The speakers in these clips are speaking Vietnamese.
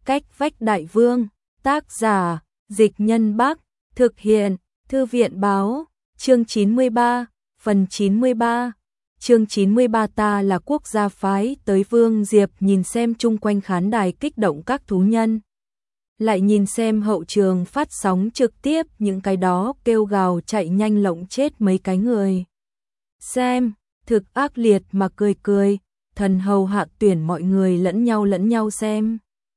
Cách vách đại vương, tác giả, Dịch Nhân Bắc, thực hiện, Thư viện báo, chương 93, phần 93. Chương 93 ta là quốc gia phái tới Vương Diệp nhìn xem chung quanh khán đài kích động các thú nhân. Lại nhìn xem hậu trường phát sóng trực tiếp những cái đó kêu gào chạy nhanh lộng chết mấy cái người. Xem, thực ác liệt mà cười cười, thần hầu hạ tuyển mọi người lẫn nhau xem.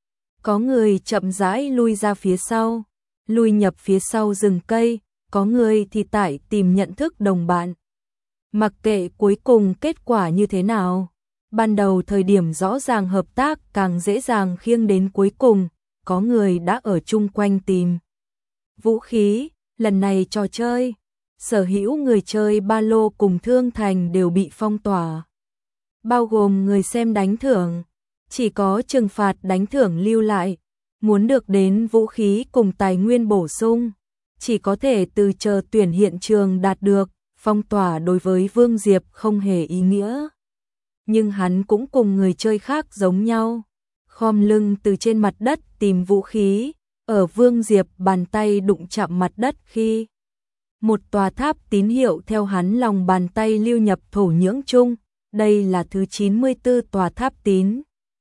Có người chậm rãi lui ra phía sau, lui nhập phía sau rừng cây, có người thì tại tìm nhận thức đồng bạn. Mặc kệ cuối cùng kết quả như thế nào, ban đầu thời điểm rõ ràng hợp tác càng dễ dàng khiêng đến cuối cùng, có người đã ở chung quanh tìm vũ khí, lần này trò chơi, sở hữu người chơi ba lô cùng thương thành đều bị phong tỏa. Bao gồm người xem đánh thưởng, chỉ có trừng phạt đánh thưởng lưu lại, muốn được đến vũ khí cùng tài nguyên bổ sung, chỉ có thể từ chờ tuyển hiện trường đạt được, phong tỏa đối với Vương Diệp không hề ý nghĩa. Nhưng hắn cũng cùng người chơi khác giống nhau, khom lưng từ trên mặt đất tìm vũ khí, ở Vương Diệp bàn tay đụng chạm mặt đất khi một tòa tháp tín hiệu theo hắn lòng bàn tay lưu nhập thổ nhưỡng chung, đây là thứ 94 tòa tháp tín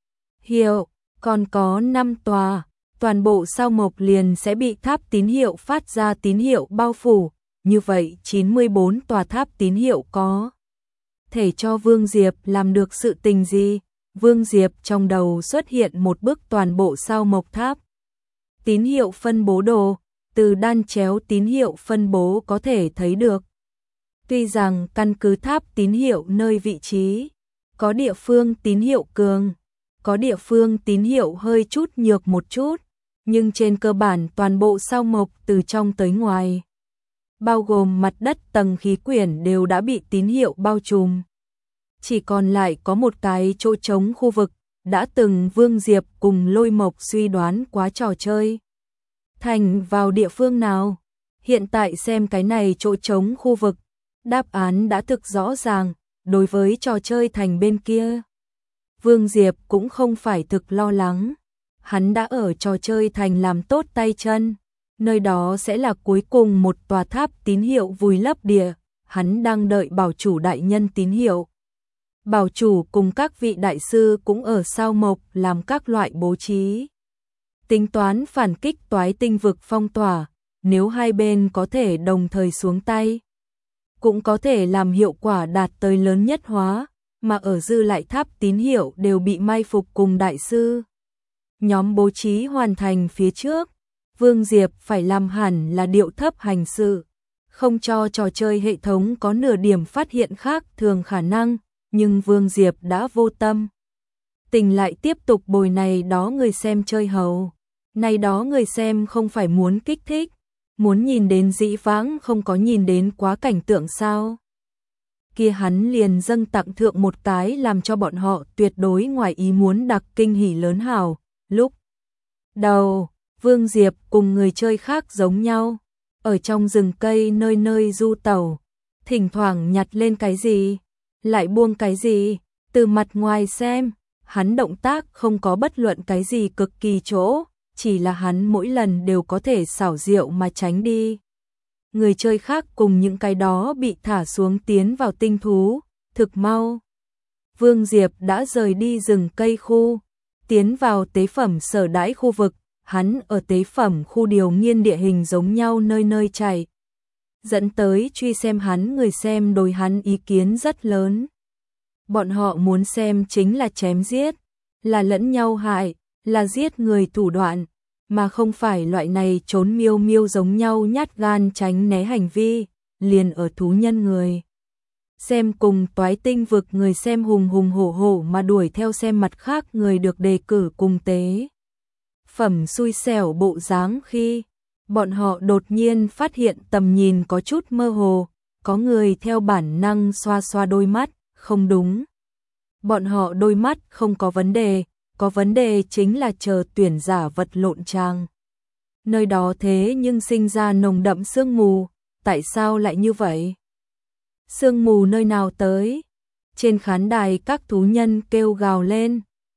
hiệu, còn có 5 tòa, toàn bộ sao mộc liền sẽ bị tháp tín hiệu phát ra tín hiệu bao phủ, như vậy 94 tòa tháp tín hiệu có thể cho Vương Diệp làm được sự tình gì? Vương Diệp trong đầu xuất hiện một bức toàn bộ sao mộc tháp tín hiệu phân bố đồ, từ đan chéo tín hiệu phân bố có thể thấy được. Tuy rằng căn cứ tháp tín hiệu nơi vị trí, có địa phương tín hiệu cường, có địa phương tín hiệu hơi chút nhược một chút, nhưng trên cơ bản toàn bộ sao mộc từ trong tới ngoài, bao gồm mặt đất tầng khí quyển đều đã bị tín hiệu bao trùm. Chỉ còn lại có một cái chỗ trống khu vực, đã từng Vương Diệp cùng Lôi Mộc suy đoán quá trò chơi thành vào địa phương nào. Hiện tại xem cái này chỗ trống khu vực, đáp án đã thực rõ ràng, đối với trò chơi thành bên kia. Vương Diệp cũng không phải thực lo lắng, hắn đã ở trò chơi thành làm tốt tay chân, nơi đó sẽ là cuối cùng một tòa tháp tín hiệu vùi lấp địa, hắn đang đợi bảo chủ đại nhân tín hiệu. Bảo chủ cùng các vị đại sư cũng ở sao mộc làm các loại bố trí. Tính toán phản kích toái tinh vực phong tỏa, nếu hai bên có thể đồng thời xuống tay, cũng có thể làm hiệu quả đạt tới lớn nhất hóa, mà ở dư lại tháp tín hiệu đều bị mai phục cùng đại sư. Nhóm bố trí hoàn thành phía trước, Vương Diệp phải làm hẳn là điệu thấp hành sự, không cho trò chơi hệ thống có nửa điểm phát hiện khác thường khả năng, nhưng Vương Diệp đã vô tâm. Tình lại tiếp tục bồi này đó người xem chơi hầu. Này đó người xem không phải muốn kích thích, muốn nhìn đến dĩ vãng không có nhìn đến quá cảnh tượng sao. Kia hắn liền dâng tặng thượng một cái làm cho bọn họ tuyệt đối ngoài ý muốn đặc kinh hỉ lớn hào. Lúc đầu, Vương Diệp cùng người chơi khác giống nhau, ở trong rừng cây nơi nơi du tẩu, thỉnh thoảng nhặt lên cái gì, lại buông cái gì, từ mặt ngoài xem, hắn động tác không có bất luận cái gì cực kỳ chỗ, chỉ là hắn mỗi lần đều có thể xảo diệu mà tránh đi. Người chơi khác cùng những cái đó bị thả xuống tiến vào tinh thú, thực mau. Vương Diệp đã rời đi rừng cây khu, tiến vào tế phẩm sở đãi khu vực, hắn ở tế phẩm khu điều nghiên địa hình giống nhau nơi nơi chạy. Dẫn tới truy xem hắn người xem đối hắn ý kiến rất lớn. Bọn họ muốn xem chính là chém giết, là lẫn nhau hại, là giết người thủ đoạn, mà không phải loại này trốn miêu miêu giống nhau nhát gan tránh né hành vi, liền ở thú nhân người. Xem cùng toái tinh vực người xem hùng hùng hổ hổ mà đuổi theo xem mặt khác người được đề cử cùng tế phẩm xui xẻo bộ dáng khi bọn họ đột nhiên phát hiện tầm nhìn có chút mơ hồ, có người theo bản năng xoa xoa đôi mắt, không đúng. Bọn họ đôi mắt không có vấn đề chính là chờ tuyển giả vật lộn trang. Nơi đó thế nhưng sinh ra nồng đậm sương mù, tại sao lại như vậy? Sương mù nơi nào tới? Trên khán đài các thú nhân kêu gào lên,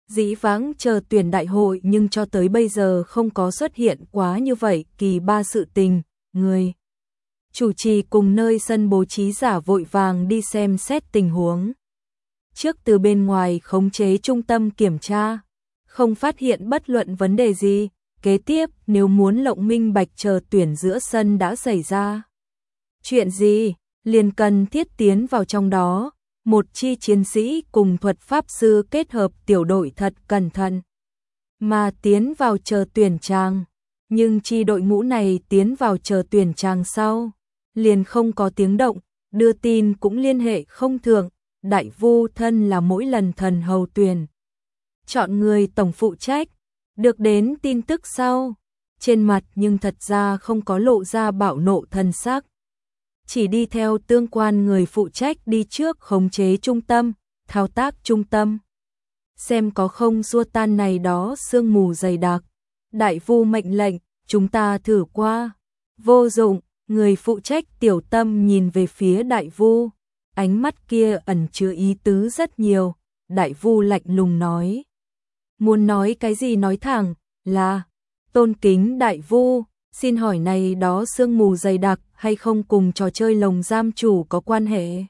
Dĩ vãng chờ tuyển đại hội nhưng cho tới bây giờ không có xuất hiện quá như vậy kỳ ba sự tình, người chủ trì cùng nơi sân bố trí giả vội vàng đi xem xét tình huống. Trước từ bên ngoài khống chế trung tâm kiểm tra, không phát hiện bất luận vấn đề gì, kế tiếp nếu muốn lộng minh bạch chờ tuyển giữa sân đã xảy ra chuyện gì, liền cần thiết tiến vào trong đó, một chi chiến sĩ cùng thuật pháp sư kết hợp tiểu đội thật cẩn thận mà tiến vào chờ tuyển tràng, nhưng chi đội ngũ này tiến vào chờ tuyển tràng sau, liền không có tiếng động, đưa tin cũng liên hệ không thường, Đại Vu thân là mỗi lần thần hầu tuyển chọn người tổng phụ trách, được đến tin tức sau, trên mặt nhưng thật ra không có lộ ra bạo nộ thần sắc. Chỉ đi theo tương quan người phụ trách đi trước khống chế trung tâm, thao tác trung tâm. Xem có không xua tan này đó sương mù dày đặc. Đại Vu mệnh lệnh, chúng ta thử qua. Vô dụng, người phụ trách tiểu tâm nhìn về phía Đại Vu. Ánh mắt kia ẩn chứa ý tứ rất nhiều. Đại Vu lạnh lùng nói. Muốn nói cái gì nói thẳng, là tôn kính Đại Vu, xin hỏi này đó sương mù dày đặc hay không cùng trò chơi lồng giam chủ có quan hệ?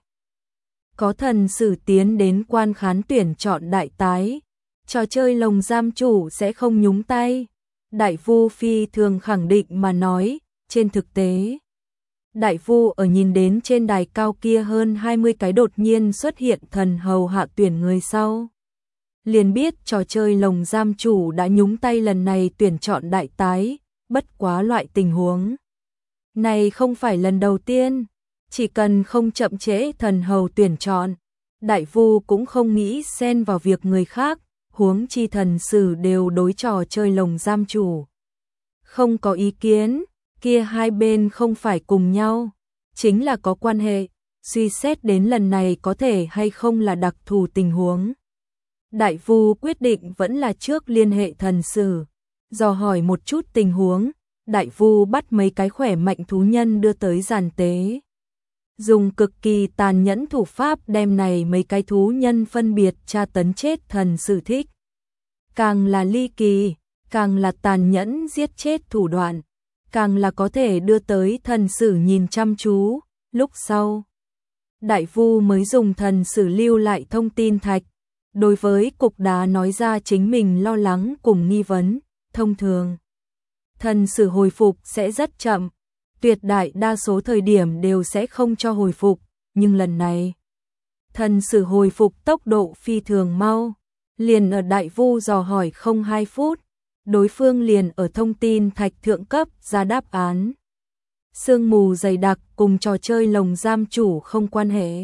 Có thần sử tiến đến quan khán tuyển chọn đại tái, trò chơi lồng giam chủ sẽ không nhúng tay. Đại Vu phi thường khẳng định mà nói, trên thực tế. Đại Vu ở nhìn đến trên đài cao kia hơn 20 cái đột nhiên xuất hiện thần hầu hạ tuyển người sau. Liền biết trò chơi lồng giam chủ đã nhúng tay lần này tuyển chọn đại tái, bất quá loại tình huống này không phải lần đầu tiên, chỉ cần không chậm trễ thần hầu tuyển chọn, Đại Vu cũng không nghĩ xen vào việc người khác, huống chi thần sử đều đối trò chơi lồng giam chủ. Không có ý kiến, kia hai bên không phải cùng nhau, chính là có quan hệ, suy xét đến lần này có thể hay không là đặc thù tình huống. Đại Vu quyết định vẫn là trước liên hệ thần sử, dò hỏi một chút tình huống. Đại Vu bắt mấy cái khỏe mạnh thú nhân đưa tới giàn tế. Dùng cực kỳ tàn nhẫn thủ pháp đem này mấy cái thú nhân phân biệt tra tấn chết thần sử thích. Càng là ly kỳ, càng là tàn nhẫn giết chết thủ đoạn, càng là có thể đưa tới thần sử nhìn chăm chú. Lúc sau, Đại Vu mới dùng thần sử lưu lại thông tin thạch. Đối với cục đá nói ra chính mình lo lắng cùng nghi vấn, thông thường. Thần sử hồi phục sẽ rất chậm, tuyệt đại đa số thời điểm đều sẽ không cho hồi phục, nhưng lần này, thần sử hồi phục tốc độ phi thường mau, liền ở Đại Vu dò hỏi không 2 phút, đối phương liền ở thông tin thạch thượng cấp ra đáp án. Sương mù dày đặc cùng trò chơi lồng giam chủ không quan hệ.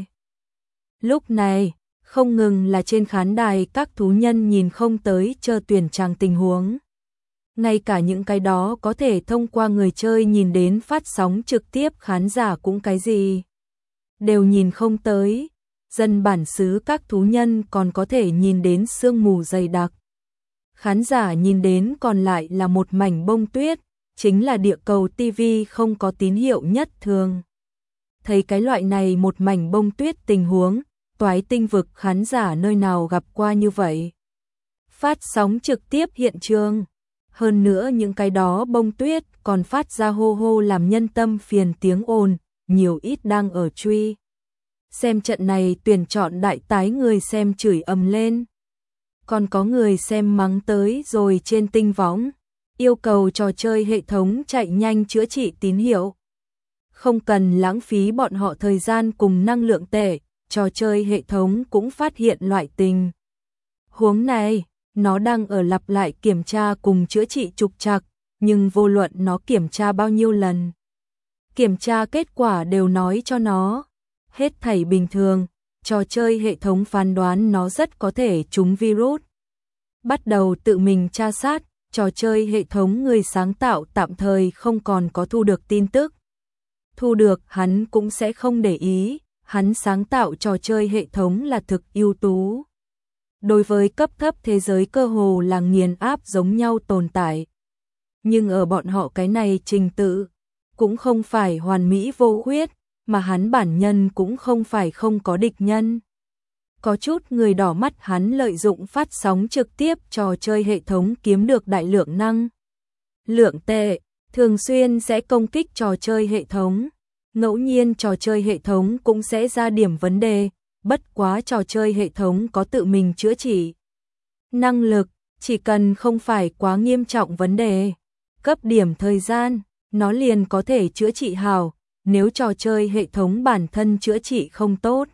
Lúc này, không ngừng là trên khán đài các thú nhân nhìn không tới chờ tuyển tràng tình huống. Ngay cả những cái đó có thể thông qua người chơi nhìn đến phát sóng trực tiếp khán giả cũng cái gì đều nhìn không tới. Dân bản xứ các thú nhân còn có thể nhìn đến sương mù dày đặc. Khán giả nhìn đến còn lại là một mảnh bông tuyết, chính là địa cầu TV không có tín hiệu nhất thường. Thấy cái loại này một mảnh bông tuyết tình huống, Toái Tinh vực khán giả nơi nào gặp qua như vậy. Phát sóng trực tiếp hiện trường. Hơn nữa những cái đó bông tuyết còn phát ra hô hô làm nhân tâm phiền tiếng ồn, nhiều ít đang ở truy. Xem trận này tuyển chọn đại tái người xem chửi ầm lên. Còn có người xem mắng tới rồi trên tinh võng, yêu cầu trò chơi hệ thống chạy nhanh chữa trị tín hiệu. Không cần lãng phí bọn họ thời gian cùng năng lượng tệ, trò chơi hệ thống cũng phát hiện loại tình huống này. Nó đang ở lặp lại kiểm tra cùng chữa trị trục trặc, nhưng vô luận nó kiểm tra bao nhiêu lần. Kiểm tra kết quả đều nói cho nó, hết thảy bình thường, trò chơi hệ thống phán đoán nó rất có thể trúng virus. Bắt đầu tự mình tra sát, trò chơi hệ thống người sáng tạo tạm thời không còn có thu được tin tức. Thu được hắn cũng sẽ không để ý, hắn sáng tạo trò chơi hệ thống là thực ưu tú. Đối với cấp thấp thế giới cơ hồ là nghiền áp giống nhau tồn tại. Nhưng ở bọn họ cái này trình tự, cũng không phải hoàn mỹ vô khuyết, mà hắn bản nhân cũng không phải không có địch nhân. Có chút người đỏ mắt hắn lợi dụng phát sóng trực tiếp trò chơi hệ thống kiếm được đại lượng năng lượng tệ, thường xuyên sẽ công kích trò chơi hệ thống. Ngẫu nhiên trò chơi hệ thống cũng sẽ ra điểm vấn đề, bất quá trò chơi hệ thống có tự mình chữa trị năng lực, chỉ cần không phải quá nghiêm trọng vấn đề, cấp điểm thời gian, nó liền có thể chữa trị hào. Nếu trò chơi hệ thống bản thân chữa trị không tốt,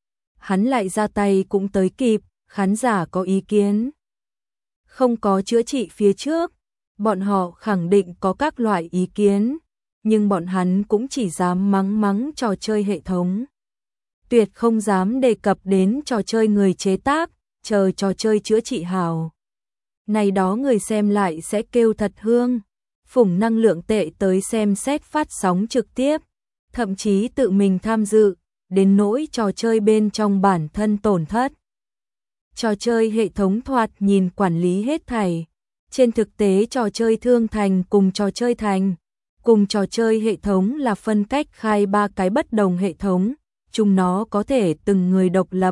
hắn lại ra tay cũng tới kịp. Khán giả có ý kiến. Không có chữa trị phía trước, bọn họ khẳng định có các loại ý kiến, nhưng bọn hắn cũng chỉ dám mắng trò chơi hệ thống. Tuyệt không dám đề cập đến trò chơi người chế tác, chờ trò chơi chữa trị hào. Này đó người xem lại sẽ kêu thật hương, phủng năng lượng tệ tới xem xét phát sóng trực tiếp, thậm chí tự mình tham dự, đến nỗi trò chơi bên trong bản thân tổn thất. Trò chơi hệ thống thoạt nhìn quản lý hết thảy. Trên thực tế trò chơi thương thành cùng trò chơi thành, cùng trò chơi hệ thống là phân cách khai ba cái bất đồng hệ thống, chúng nó có thể từng người độc lập,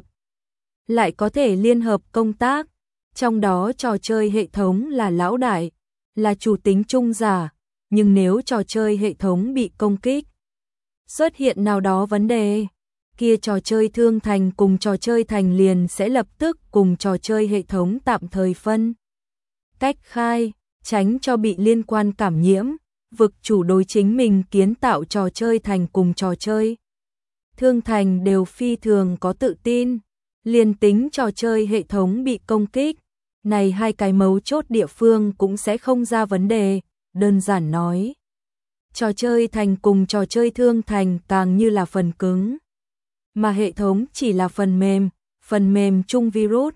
lại có thể liên hợp công tác. Trong đó trò chơi hệ thống là lão đại, là chủ tính trung giả, nhưng nếu trò chơi hệ thống bị công kích, xuất hiện nào đó vấn đề, kia trò chơi thương thành cùng trò chơi thành liền sẽ lập tức cùng trò chơi hệ thống tạm thời phân cách khai, tránh cho bị liên quan cảm nhiễm, vực chủ đối chính mình kiến tạo trò chơi thành cùng trò chơi thương thành đều phi thường có tự tin, liền tính trò chơi hệ thống bị công kích, này hai cái mấu chốt địa phương cũng sẽ không ra vấn đề. Đơn giản nói, trò chơi thành cùng trò chơi thương thành càng như là phần cứng, mà hệ thống chỉ là phần mềm chung virus.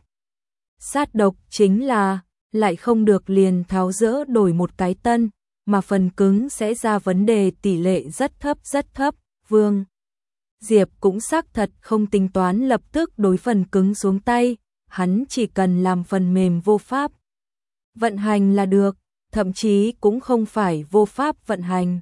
Sát độc chính là, lại không được liền tháo dỡ đổi một cái tân, mà phần cứng sẽ ra vấn đề tỷ lệ rất thấp. Vương Diệp cũng xác thật không tính toán lập tức đối phần cứng xuống tay, hắn chỉ cần làm phần mềm vô pháp vận hành là được, thậm chí cũng không phải vô pháp vận hành,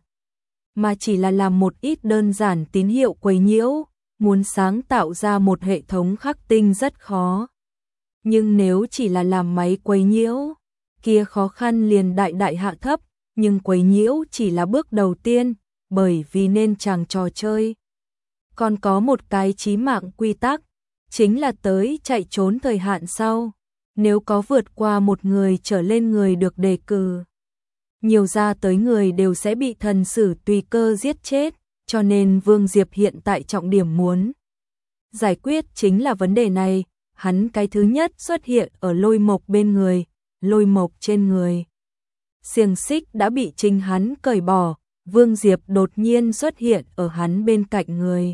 mà chỉ là làm một ít đơn giản tín hiệu quấy nhiễu. Muốn sáng tạo ra một hệ thống khắc tinh rất khó. Nhưng nếu chỉ là làm máy quấy nhiễu, kia khó khăn liền đại hạ thấp, nhưng quấy nhiễu chỉ là bước đầu tiên, bởi vì nên chàng trò chơi. Còn có một cái chí mạng quy tắc, chính là tới chạy trốn thời hạn sau, nếu có vượt qua một người trở lên người được đề cử, nhiều ra tới người đều sẽ bị thần sử tùy cơ giết chết. Cho nên Vương Diệp hiện tại trọng điểm muốn giải quyết chính là vấn đề này. Hắn cái thứ nhất xuất hiện ở Lôi Mộc bên người, Lôi Mộc trên người xiềng xích đã bị chính hắn cởi bỏ, Vương Diệp đột nhiên xuất hiện ở hắn bên cạnh người.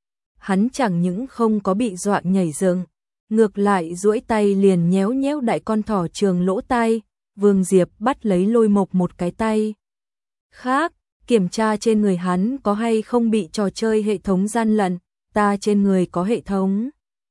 Hắn chẳng những không có bị dọa nhảy dựng, ngược lại duỗi tay liền nhéo đại con thỏ trường lỗ tai. Vương Diệp bắt lấy Lôi Mộc một cái tay khác, kiểm tra trên người hắn có hay không bị trò chơi hệ thống gian lận. Ta trên người có hệ thống.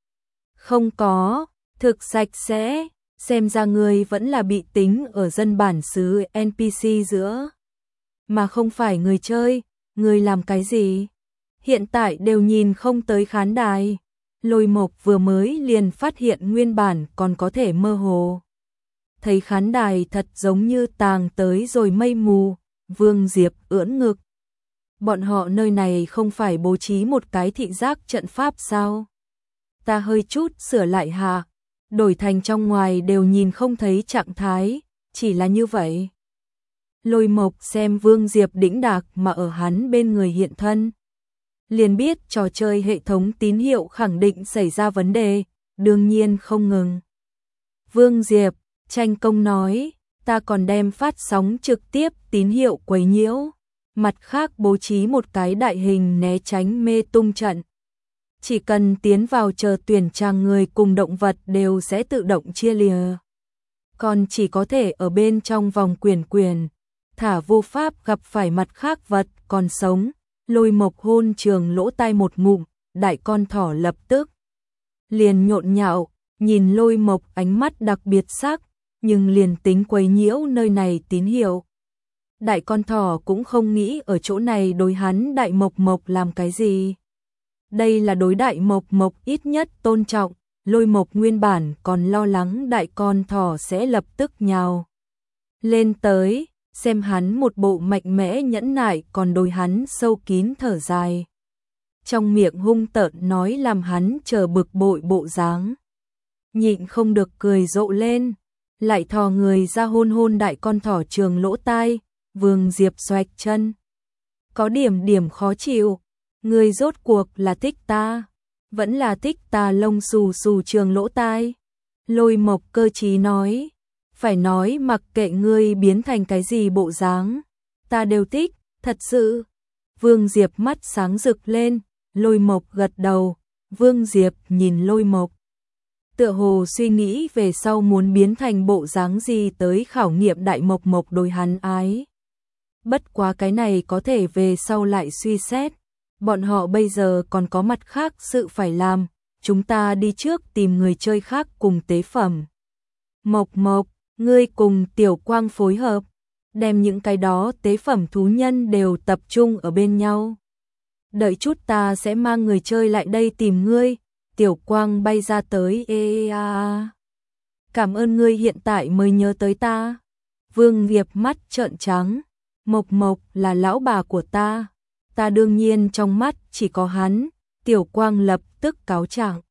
Không có, thực sạch sẽ, xem ra người vẫn là bị tính ở dân bản xứ NPC giữa, mà không phải người chơi. Người làm cái gì? Hiện tại đều nhìn không tới khán đài. Lôi Mộc vừa mới liền phát hiện nguyên bản còn có thể mơ hồ thấy khán đài thật giống như tàng tới rồi mây mù. Vương Diệp ưỡn ngực. Bọn họ nơi này không phải bố trí một cái thị giác trận pháp sao? Ta hơi chút sửa lại hạ, đổi thành trong ngoài đều nhìn không thấy trạng thái, chỉ là như vậy. Lôi Mộc xem Vương Diệp đĩnh đạc mà ở hắn bên người hiện thân, liền biết trò chơi hệ thống tín hiệu khẳng định xảy ra vấn đề, đương nhiên không ngừng. Vương Diệp, tranh công nói, ta còn đem phát sóng trực tiếp tín hiệu quấy nhiễu, mặt khác bố trí một cái đại hình né tránh mê tung trận. Chỉ cần tiến vào chờ tuyển chàng người cùng động vật đều sẽ tự động chia lìa. Còn chỉ có thể ở bên trong vòng quyền, thả vô pháp gặp phải mặt khác vật còn sống. Lôi Mộc hôn trường lỗ tai một ngụm, đại con thỏ lập tức liền nhộn nhạo, nhìn Lôi Mộc ánh mắt đặc biệt sắc, nhưng liền tính quấy nhiễu nơi này tín hiệu. Đại con thỏ cũng không nghĩ ở chỗ này đối hắn Đại Mộc Mộc làm cái gì. Đây là đối Đại Mộc Mộc ít nhất tôn trọng, Lôi Mộc nguyên bản còn lo lắng đại con thỏ sẽ lập tức nhào lên tới, xem hắn một bộ mạnh mẽ nhẫn nại, còn đôi hắn sâu kín thở dài. Trong miệng hung tợn nói làm hắn chờ bực bội bộ dáng. Nhịn không được cười rộ lên, lại thò người ra hôn hôn đại con thỏ trường lỗ tai. Vương Diệp xoạch chân, có điểm khó chịu, ngươi rốt cuộc là thích ta, vẫn là thích ta lông xù xù trường lỗ tai. Lôi Mộc cơ trí nói, phải nói mặc kệ ngươi biến thành cái gì bộ dáng, ta đều thích, thật sự. Vương Diệp mắt sáng rực lên, Lôi Mộc gật đầu. Vương Diệp nhìn Lôi Mộc, tựa hồ suy nghĩ về sau muốn biến thành bộ dáng gì tới khảo nghiệm đại Mộc Mộc đối hắn ái. Bất quá cái này có thể về sau lại suy xét, bọn họ bây giờ còn có mặt khác sự phải làm, chúng ta đi trước tìm người chơi khác cùng tế phẩm. Mộc Mộc, ngươi cùng Tiểu Quang phối hợp, đem những cái đó tế phẩm thú nhân đều tập trung ở bên nhau. Đợi chút ta sẽ mang người chơi lại đây tìm ngươi. Tiểu Quang bay ra tới, cảm ơn ngươi hiện tại mới nhớ tới ta. Vương Diệp mắt trợn trắng, Mộc Mộc là lão bà của ta đương nhiên trong mắt chỉ có hắn. Tiểu Quang lập tức cáo trạng,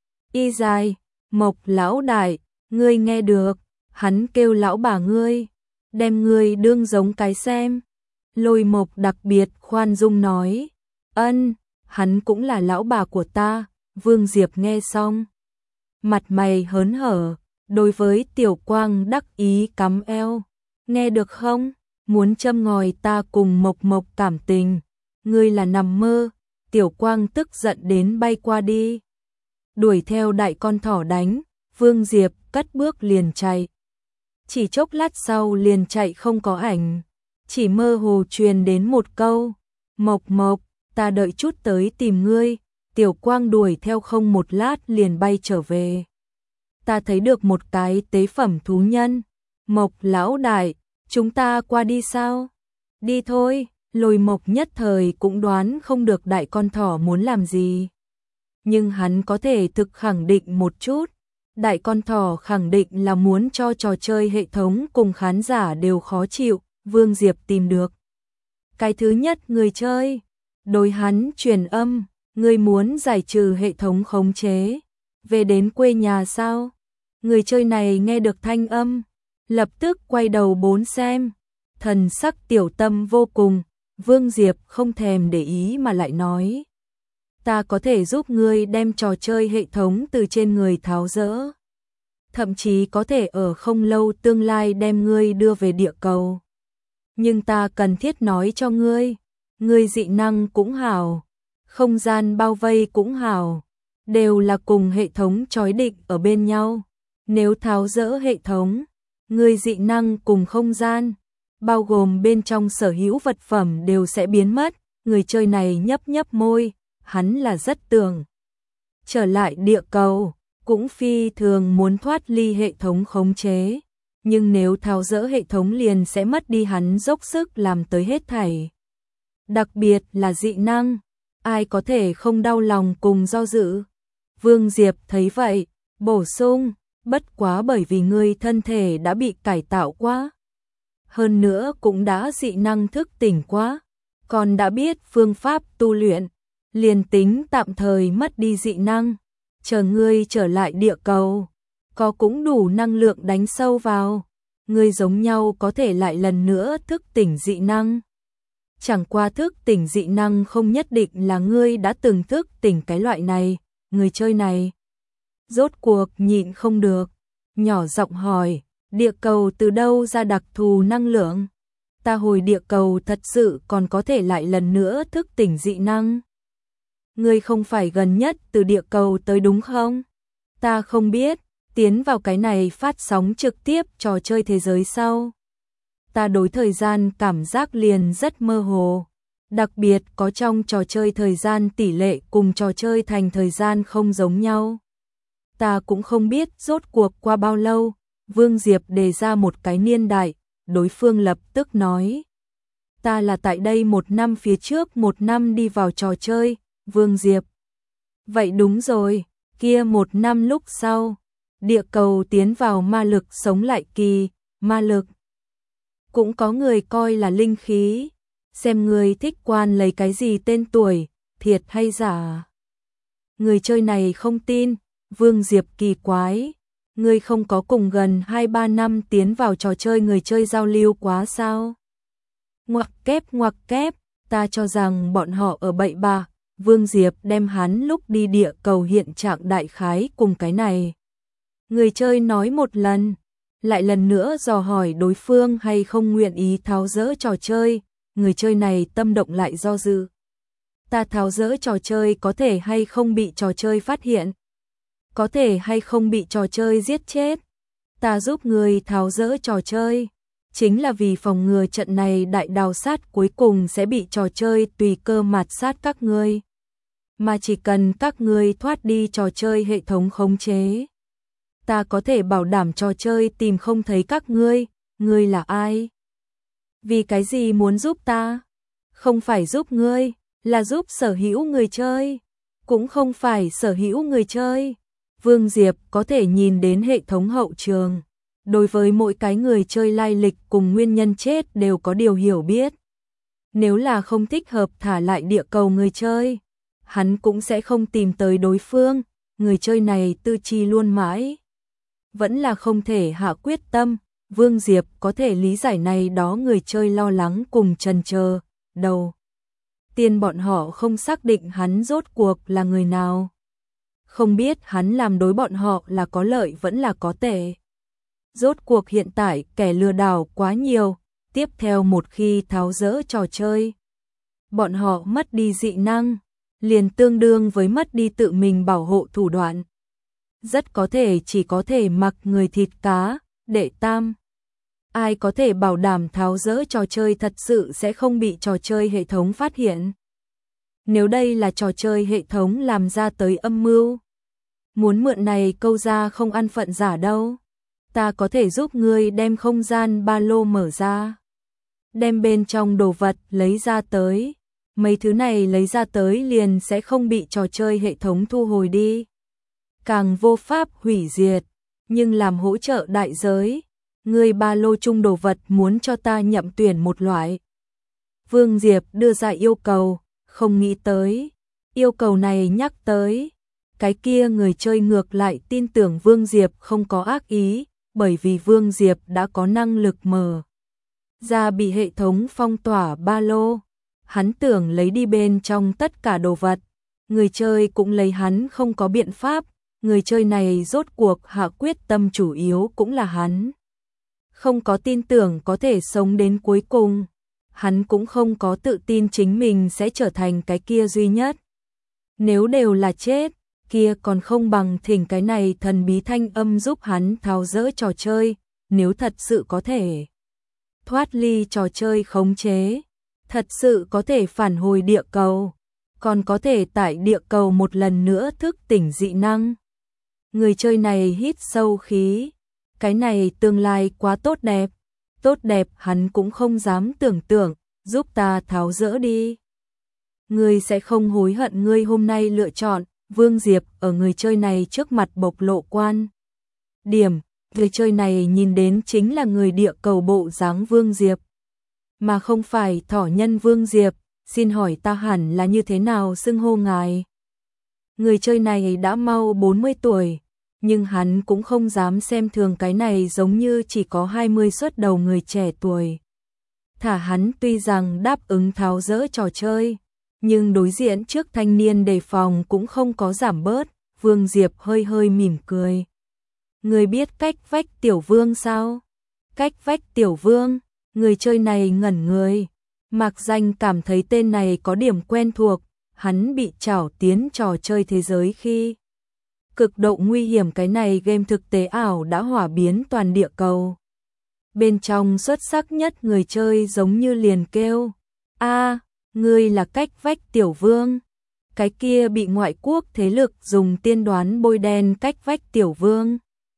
y dài, Mộc lão đại, ngươi nghe được, hắn kêu lão bà ngươi, đem ngươi đương giống cái xem. Lôi Mộc đặc biệt khoan dung nói, ân, hắn cũng là lão bà của ta. Vương Diệp nghe xong, mặt mày hớn hở, đối với Tiểu Quang đắc ý cắm eo, nghe được không, muốn châm ngòi ta cùng Mộc Mộc cảm tình, ngươi là nằm mơ. Tiểu Quang tức giận đến bay qua đi, đuổi theo đại con thỏ đánh. Vương Diệp cất bước liền chạy, chỉ chốc lát sau liền chạy không có ảnh, chỉ mơ hồ truyền đến một câu, Mộc Mộc, ta đợi chút tới tìm ngươi. Tiểu Quang đuổi theo không một lát liền bay trở về. Ta thấy được một cái tế phẩm thú nhân. Mộc lão đại, chúng ta qua đi sao? Đi thôi. Lôi Mộc nhất thời cũng đoán không được đại con thỏ muốn làm gì. Nhưng hắn có thể thực khẳng định một chút. Đại con thỏ khẳng định là muốn cho trò chơi hệ thống cùng khán giả đều khó chịu. Vương Diệp tìm được cái thứ nhất người chơi, đối hắn truyền âm, ngươi muốn giải trừ hệ thống khống chế, về đến quê nhà sao? Người chơi này nghe được thanh âm, lập tức quay đầu bốn xem, thần sắc tiểu tâm vô cùng. Vương Diệp không thèm để ý mà lại nói, ta có thể giúp ngươi đem trò chơi hệ thống từ trên người tháo dỡ, thậm chí có thể ở không lâu tương lai đem ngươi đưa về địa cầu. Nhưng ta cần thiết nói cho ngươi, ngươi dị năng cũng hảo, không gian bao vây cũng hảo, đều là cùng hệ thống trói định ở bên nhau. Nếu tháo dỡ hệ thống, ngươi dị năng cùng không gian, bao gồm bên trong sở hữu vật phẩm đều sẽ biến mất. Người chơi này nhấp nhấp môi, hắn là rất tưởng trở lại địa cầu, cũng phi thường muốn thoát ly hệ thống khống chế. Nhưng nếu tháo dỡ hệ thống liền sẽ mất đi hắn dốc sức làm tới hết thảy. Đặc biệt là dị năng, ai có thể không đau lòng cùng do dự. Vương Diệp thấy vậy, bổ sung, bất quá bởi vì ngươi thân thể đã bị cải tạo quá. Hơn nữa cũng đã dị năng thức tỉnh quá, còn đã biết phương pháp tu luyện, liền tính tạm thời mất đi dị năng, chờ ngươi trở lại địa cầu, có cũng đủ năng lượng đánh sâu vào, ngươi giống nhau có thể lại lần nữa thức tỉnh dị năng. Chẳng qua thức tỉnh dị năng không nhất định là ngươi đã từng thức tỉnh cái loại này. Người chơi này rốt cuộc nhịn không được, nhỏ giọng hỏi, địa cầu từ đâu ra đặc thù năng lượng? Ta hồi địa cầu thật sự còn có thể lại lần nữa thức tỉnh dị năng. Ngươi không phải gần nhất từ địa cầu tới đúng không? Ta không biết, tiến vào cái này phát sóng trực tiếp trò chơi thế giới sau. Ta đối thời gian cảm giác liền rất mơ hồ, đặc biệt có trong trò chơi thời gian tỷ lệ cùng trò chơi thành thời gian không giống nhau. Ta cũng không biết rốt cuộc qua bao lâu. Vương Diệp đề ra một cái niên đại, đối phương lập tức nói, ta là tại đây 1 năm phía trước 1 năm đi vào trò chơi. Vương Diệp, vậy đúng rồi, Kia 1 năm lúc sau, địa cầu tiến vào ma lực sống lại kỳ, ma lực cũng có người coi là linh khí, xem người thích quan lấy cái gì tên tuổi, thiệt hay giả. Người chơi này không tin, Vương Diệp kỳ quái, ngươi không có cùng gần 2-3 năm tiến vào trò chơi người chơi giao lưu quá sao? Ngoặc kép, ta cho rằng bọn họ ở bậy bạ. Vương Diệp đem hắn lúc đi địa cầu hiện trạng đại khái cùng cái này. Người chơi nói một lần, lại lần nữa dò hỏi đối phương hay không nguyện ý tháo dỡ trò chơi, người chơi này tâm động lại do dự. Ta tháo dỡ trò chơi có thể hay không bị trò chơi phát hiện? Có thể hay không bị trò chơi giết chết? Ta giúp người tháo dỡ trò chơi, chính là vì phòng ngừa trận này đại đào sát cuối cùng sẽ bị trò chơi tùy cơ mạt sát các ngươi. Mà chỉ cần các ngươi thoát đi trò chơi hệ thống khống chế, ta có thể bảo đảm trò chơi tìm không thấy các ngươi. Ngươi là ai? Vì cái gì muốn giúp ta? Không phải giúp ngươi, là giúp sở hữu người chơi. Cũng không phải sở hữu người chơi. Vương Diệp có thể nhìn đến hệ thống hậu trường. Đối với mỗi cái người chơi lai lịch cùng nguyên nhân chết đều có điều hiểu biết. Nếu là không thích hợp thả lại địa cầu người chơi, hắn cũng sẽ không tìm tới đối phương. Người chơi này tư chi luôn mãi, vẫn là không thể hạ quyết tâm. Vương Diệp có thể lý giải này đó người chơi lo lắng cùng chần chờ. Đầu tiên bọn họ không xác định hắn rốt cuộc là người nào, không biết hắn làm đối bọn họ là có lợi vẫn là có tệ. Rốt cuộc hiện tại kẻ lừa đảo quá nhiều, tiếp theo một khi tháo dỡ trò chơi, bọn họ mất đi dị năng, liền tương đương với mất đi tự mình bảo hộ thủ đoạn. Rất có thể chỉ có thể mặc người thịt cá. Đệ tam, ai có thể bảo đảm tháo dỡ trò chơi thật sự sẽ không bị trò chơi hệ thống phát hiện? Nếu đây là trò chơi hệ thống làm ra tới âm mưu, muốn mượn này câu ra không ăn phận giả đâu. Ta có thể giúp ngươi đem không gian ba lô mở ra, đem bên trong đồ vật lấy ra tới. Mấy thứ này lấy ra tới liền sẽ không bị trò chơi hệ thống thu hồi đi, càng vô pháp hủy diệt. Nhưng làm hỗ trợ đại giới, ngươi ba lô chung đồ vật muốn cho ta nhậm tuyển một loại. Vương Diệp đưa ra yêu cầu, không nghĩ tới yêu cầu này nhắc tới cái kia người chơi ngược lại tin tưởng Vương Diệp không có ác ý, bởi vì Vương Diệp đã có năng lực mở ra bị hệ thống phong tỏa ba lô. Hắn tưởng lấy đi bên trong tất cả đồ vật, người chơi cũng lấy hắn không có biện pháp. Người chơi này rốt cuộc hạ quyết tâm chủ yếu cũng là hắn không có tin tưởng có thể sống đến cuối cùng. Hắn cũng không có tự tin chính mình sẽ trở thành cái kia duy nhất. Nếu đều là chết, kia còn không bằng thỉnh cái này thần bí thanh âm giúp hắn tháo dỡ trò chơi. Nếu thật sự có thể thoát ly trò chơi khống chế, thật sự có thể phản hồi địa cầu, còn có thể tại địa cầu một lần nữa thức tỉnh dị năng. Người chơi này hít sâu khí, cái này tương lai quá tốt đẹp hắn cũng không dám tưởng tượng. Giúp ta tháo dỡ đi, ngươi sẽ không hối hận ngươi hôm nay lựa chọn. Vương Diệp ở người chơi này trước mặt bộc lộ quan điểm, người chơi này nhìn đến chính là người địa cầu bộ dáng Vương Diệp, mà không phải thỏ nhân Vương Diệp. Xin hỏi ta hẳn là như thế nào xưng hô ngài? Người chơi này đã mau 40 tuổi, nhưng hắn cũng không dám xem thường cái này giống như chỉ có 20 xuất đầu người trẻ tuổi. Thả hắn tuy rằng đáp ứng tháo dỡ trò chơi, nhưng đối diện trước thanh niên đề phòng cũng không có giảm bớt. Vương Diệp hơi hơi mỉm cười. Người biết cách vách tiểu vương sao? Cách vách tiểu vương, người chơi này ngẩn người. Mạc Danh cảm thấy tên này có điểm quen thuộc, hắn bị trảo tiến trò chơi thế giới khi cực độ nguy hiểm cái này game thực tế ảo đã hỏa biến toàn địa cầu. Bên trong xuất sắc nhất người chơi giống như liền kêu, a, ngươi là cách vách tiểu vương, cái kia bị ngoại quốc thế lực dùng tiên đoán bôi đen cách vách tiểu vương.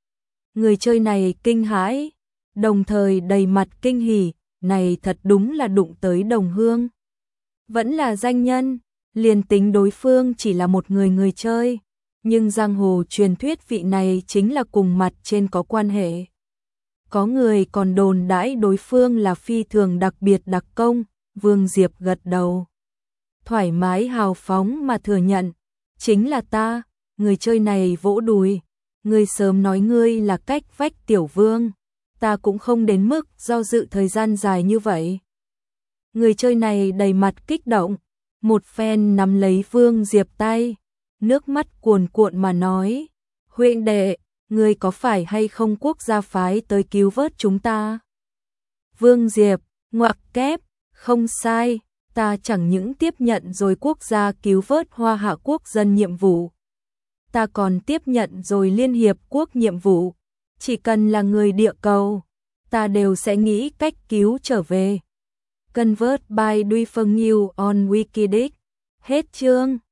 Người chơi này kinh hãi, đồng thời đầy mặt kinh hỉ, này thật đúng là đụng tới đồng hương. Vẫn là danh nhân, liền tính đối phương chỉ là một người chơi, nhưng giang hồ truyền thuyết vị này chính là cùng mặt trên có quan hệ. Có người còn đồn đãi đối phương là phi thường đặc biệt đặc công, Vương Diệp gật đầu. Thoải mái hào phóng mà thừa nhận, chính là ta, người chơi này vỗ đùi, ngươi sớm nói ngươi là cách vách tiểu vương, ta cũng không đến mức do dự thời gian dài như vậy. Người chơi này đầy mặt kích động, một phen nắm lấy Vương Diệp tay, nước mắt cuồn cuộn mà nói, huynh đệ, ngươi có phải hay không quốc gia phái tới cứu vớt chúng ta? Vương Diệp, ngoặc kép, không sai, ta chẳng những tiếp nhận rồi quốc gia cứu vớt Hoa Hạ quốc dân nhiệm vụ. Ta còn tiếp nhận rồi Liên Hiệp Quốc nhiệm vụ, chỉ cần là người địa cầu, ta đều sẽ nghĩ cách cứu trở về. Convert by Duy Phương Nhiêu on Wikileaks. Hết chương.